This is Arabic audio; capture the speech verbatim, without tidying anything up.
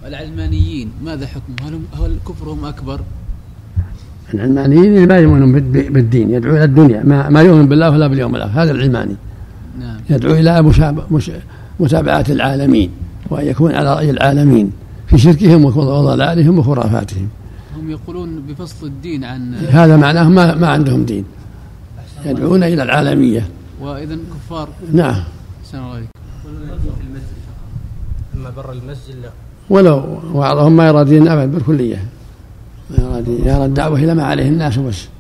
العلمانيين ماذا حكمهم؟ هل, هل كفرهم أكبر؟ العلمانيين ما يؤمنون بالدين، يدعو إلى الدنيا، ما, ما يؤمن بالله ولا باليوم الآخر، هذا العلماني. نعم. يدعو إلى متابعة العالمين وأن يكون على رأي العالمين في شركهم وضلالهم وخرافاتهم. هم يقولون بفصل الدين عن هذا معناه ما, ما عندهم دين، يدعون إلى العالمية. وإذن كفار. نعم. سلام عليكم. أما بر المسجد لا. ولو بعضهم ما يرى دين أبد بالكلية، ما يرى, يرى الدعوة إلى ما عليه الناس بس.